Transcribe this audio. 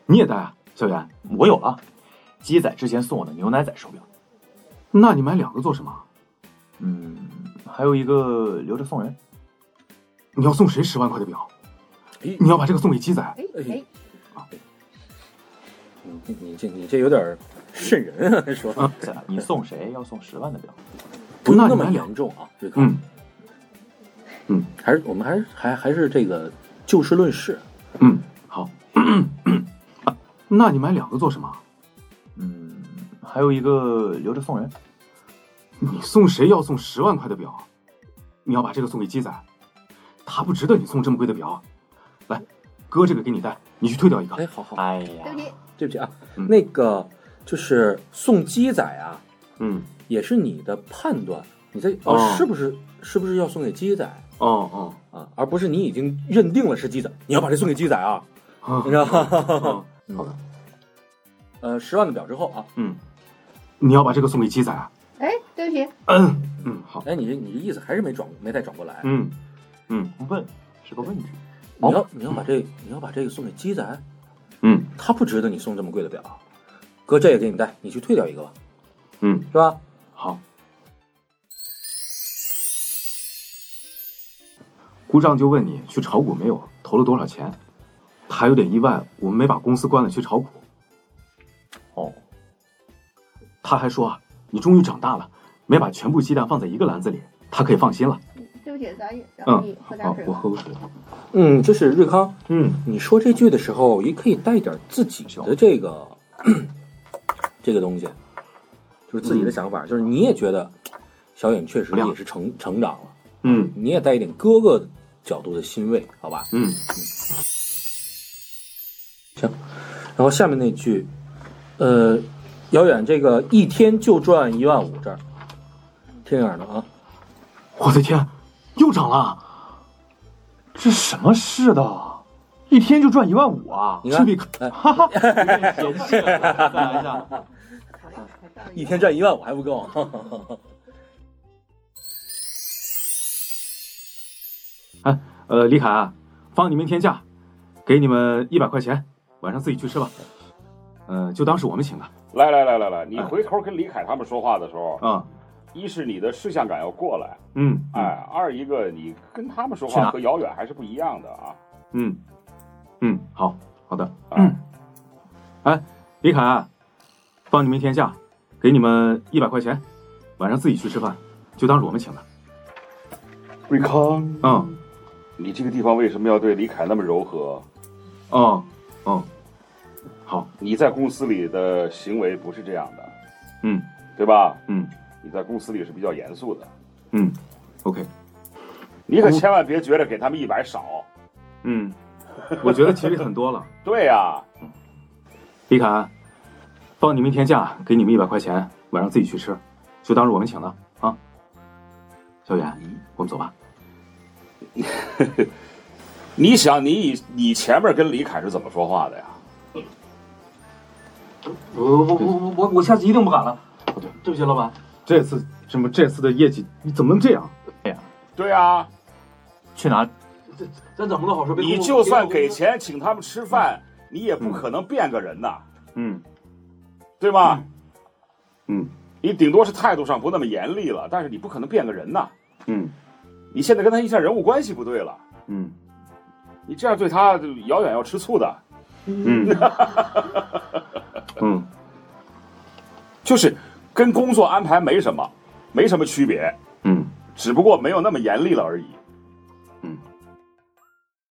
你也戴啊，小袁？ 我有了，鸡仔之前送我的牛奶仔手表。 那你买2个做什么？ 还有一个留着送人。 你要送谁10万块的表？你要把这个送给鸡仔？ 你这有点瘆人啊！说你送谁要送10万的表？ 不那么严重啊，瑞康。我们还是这个就事论事。 好。那你买2个做什么？ 还有一个留着送人。 你送谁要送10万块的表？你要把这个送给鸡仔，他不值得你送这么贵的表。来，哥这个给你戴，你去退掉一个。 好。 哎呀， 对不起啊，那个就是送鸡仔啊，也是你的判断，你在是不是要送给鸡仔？而不是你已经认定了是鸡仔，你要把这送给鸡仔啊，你知道吗？ 好的。 10万的表之后啊， 你要把这个送给鸡仔啊。 对不起。 好。 你这意思还是没太转过来。 问是个问句。 你要把这个送给鸡仔。他不值得你送这么贵的表。哥，这也给你戴，你去退掉一个吧。是吧？ 好。姑丈就问你去炒股没有，投了多少钱？他有点意外，我们没把公司关了去炒股。他还说你终于长大了，没把全部鸡蛋放在一个篮子里，他可以放心了。 对不起，咱你喝点水。 我喝口水。 这是瑞康。你说这句的时候，也可以带一点自己的这个这个东西，就是自己的想法，就是你也觉得小远确实也是成长了。你也带一点哥哥角度的欣慰，好吧？行。然后下面那句，遥远这个一天就赚15000，这儿听眼的啊！ 我的天，又涨了！ 这什么世道？一天就赚15000啊！ 你看， 嫌弃了，再来一下。 一天赚15000还不够。 李凯啊，放你们一天假，给你们100块钱，晚上自己去吃吧。就当是我们请的。 来，你回头跟李凯他们说话的时候，一是你的视线感要过来，二一个你跟他们说话和遥远还是不一样的啊。 好的。李凯，放你们一天假，给你们100块钱，晚上自己去吃饭，就当是我们请的。 瑞康，你这个地方为什么要对李凯那么柔和？ 好， 你在公司里的行为不是这样的，对吧？你在公司里是比较严肃的。 OK。 你可千万别觉得给他们100少。 我觉得其实很多了。 对呀。 李凯，放你们一天假，给你们100块钱，晚上自己去吃，就当是我们请的啊。小远，我们走吧。 你想你前面跟李凯是怎么说话的呀？ 我下次一定不敢了。对不起，老板。 这次的业绩你怎么能这样？ 对呀。 去哪？ 咱怎么都好说。 你就算给钱请他们吃饭，你也不可能变个人呐。对吗？你顶多是态度上不那么严厉了，但是你不可能变个人呐。你现在跟他一下人物关系不对了。你这样对他遥远要吃醋的。就是跟工作安排没什么区别。只不过没有那么严厉了而已。